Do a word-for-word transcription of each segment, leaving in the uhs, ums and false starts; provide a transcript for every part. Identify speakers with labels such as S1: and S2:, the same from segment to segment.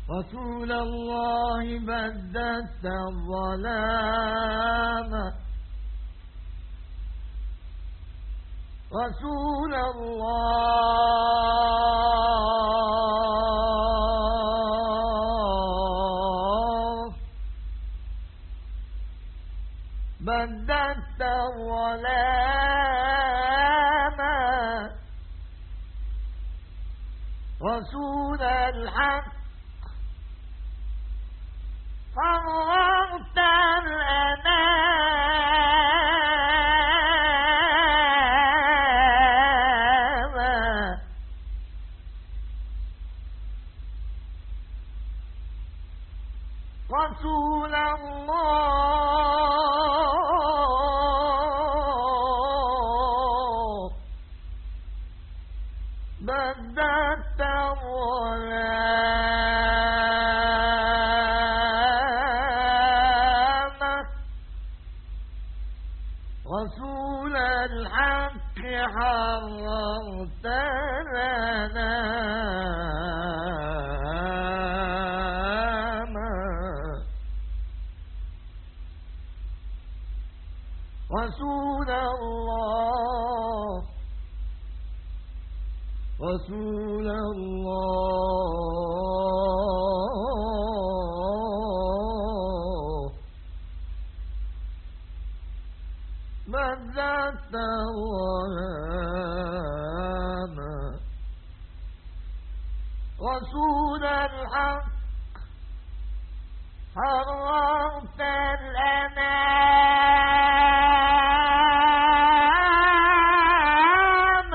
S1: رسول الله بددت الظلام رسول الله بددت الظلام رسول الحق فرغت الأنام رسول الله بددت الظلام رسول الحق حررت الأنام رسول الله رسول الله بددت الظلام رسول الحق حررت الأنام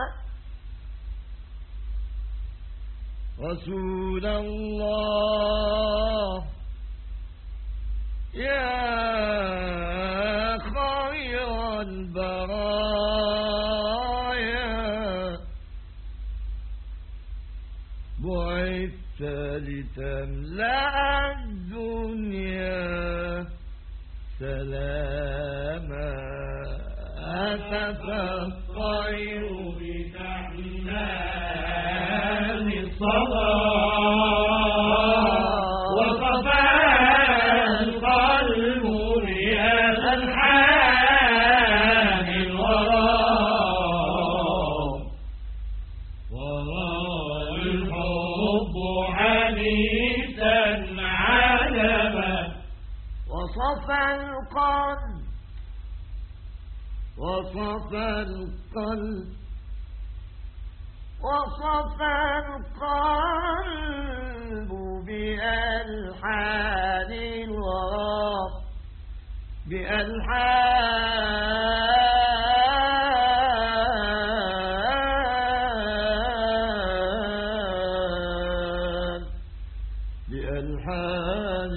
S1: رسول الله يا خير البرايا بعثت لتملأ الدنيا سلاما هتف الطير بتحنان الصبا وصفى القلب بألحان الغرام وراء الحب حديثا علما وصفى القلب وصفى القلب وصفى القلب بألحان الغرام بألحان بألحان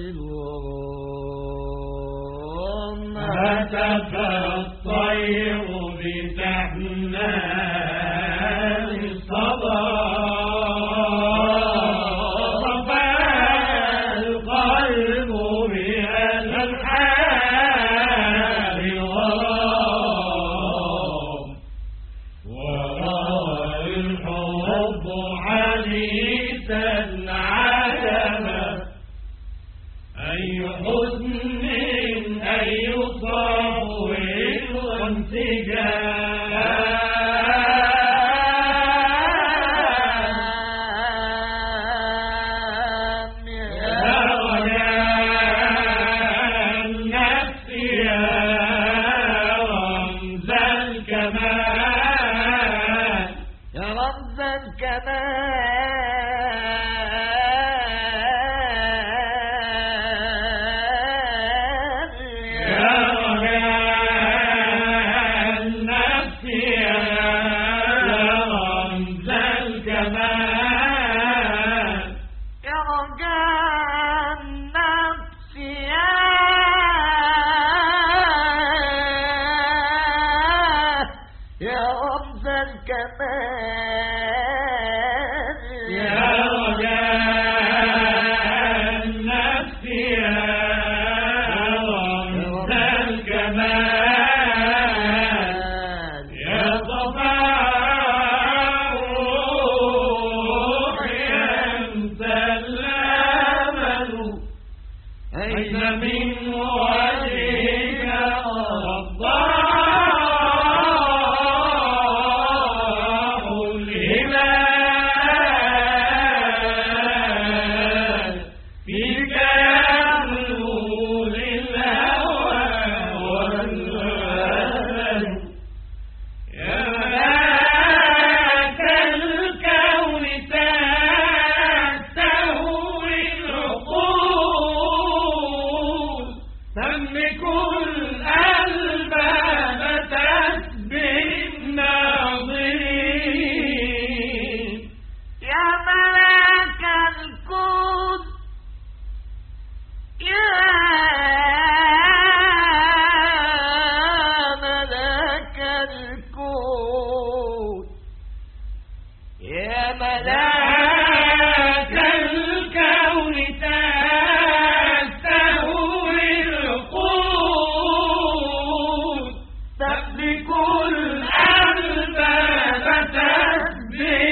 S1: الغرام هتف الطير بتحنان الصبا وصفى القلب بألحان الغرام وراء الحب حديثا علما أي حزن أي صبر وانسجام يا رجاء النفس يا رمز الكمال يا رمز الكمال يا رمز الكمال يا ليس من وجهك وضاح الهلال فيك يبلو للهوى والغلال يا ملاك الكون تستهوي العقول تملك الألباب تسبي الناظرين
S2: يا ملاك الكون يا ملاك الكون يا
S1: ملاك الكون تستهوي العقول تملك الألباب تسبي